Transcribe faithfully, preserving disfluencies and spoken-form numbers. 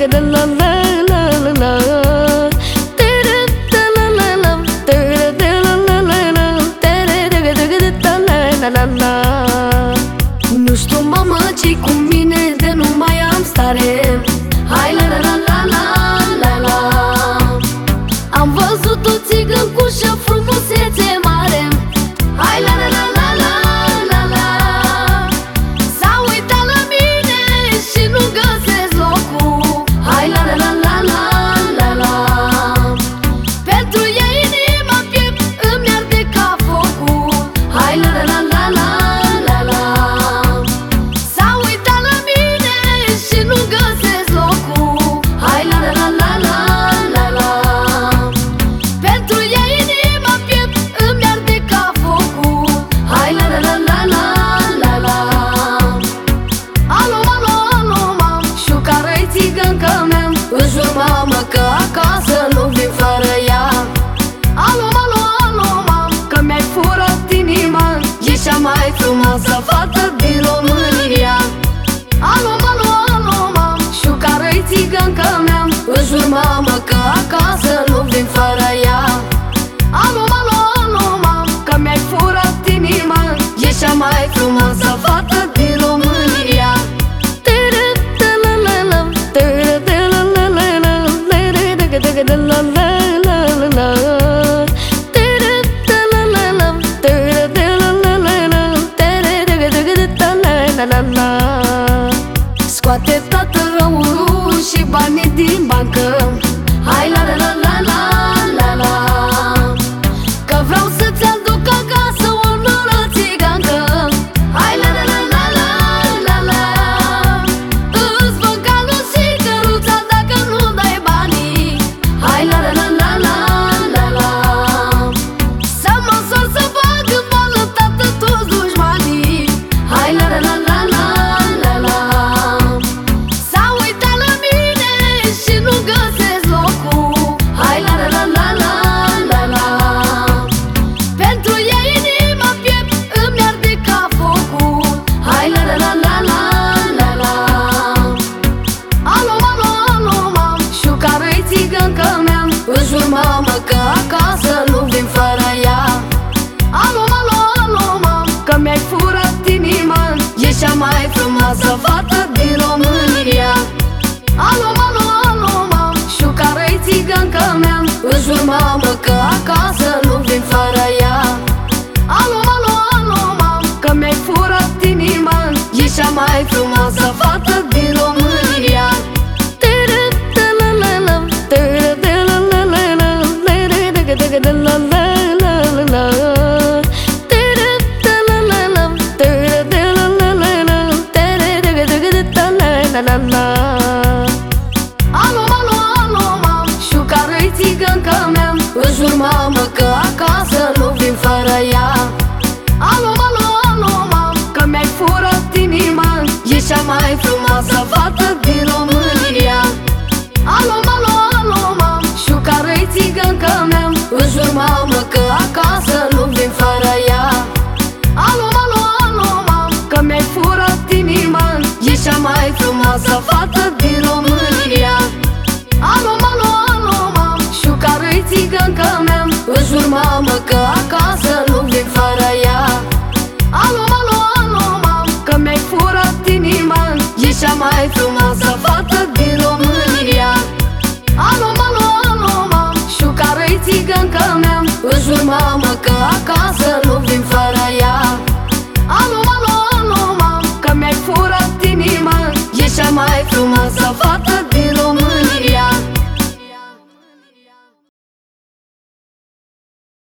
Nu știu, mamă, ce-i cu mine, de nu mai am stare. Hai la la la la la la la. Am văzut o țigăn cu și-o frumusețe mare. Hai la la la la la la la. S-a uitat la mine și nu găsesc locul. Hai la la la la la la la. Pentru ea inima piept îmi arde ca focul. Hai la la la la la la la. S-a uitat la mine și nu găsesc locul. Hai la la la la la la la. Pentru ea inima piept îmi arde ca focul. Hai la la la la la la la. Alo, alo, alo, mam, știu care-i țigăncă mea. Îți jur, mamă, că acasă nu vin fără ea. Alo, alo, alo, mam, că mi-ai furat inima. Ești cea mai frumoasă fată din România. Alo, alo, alo, mam, știu care-i țigăncă mea. Îți jur, mamă, că acasă nu vin fără ea. Alo, alo, alo, mam, că mi-ai furat inima. Ești cea mai frumoasă fată din România. Scoate toată răurul și banii din bancă. Hai la la la la la la la. Că vreau să-ți aduc acasă o nouă țigancă. Hai la la la la la la la. Îți văd calul și căruța dacă nu dai banii. Hai la la la la la la la. Să mă sor să bag în boală tată toți dușmanii. Hai la la la la la la la. S-a uitat la mine și nu găsesc locul. Hai la la la la la la la. Pentru ea inima piept îmi arde ca focul. Hai la la la la la la la. Alo, alo, alo, mam, știu care-i țigăncă mea. Îți jur, mamă, că acasă nu vin fără ea. Alo, alo, alo, mam, că mi-ai furat inima. Ești cea mai frumoasă fată din România. Alo, alo, alo, mam, știu care-i țigăncă mea. Îți jur, mamă, că acasă nu vin fără ea. Alo, alo, alo, mam, că mi-ai furat inima. Ești cea mai frumoasă fată din România. Alo, alo, alo, mam, știu care-i țigăncă mea. Îți jur, mamă, că acasă nu vin fără ea. Alo, alo, alo, mam, că mi-ai furat inima. Ești cea mai frumoasă fată din România. Alo, alo, alo, mam, știu care-i țigăncă mea. Îți jur, mamă, că acasă nu vin fără ea. Alo, alo, alo, mam, că mi-ai furat inima. Ești cea mai frumoasă fată din România. Alo, alo, alo, mam, știu care-i țigăncă mea. Îți jur, mamă, că acasă nu vin fără ea. Alo, alo, alo, mam, că mi-ai furat inima. Ești cea mai frumoasă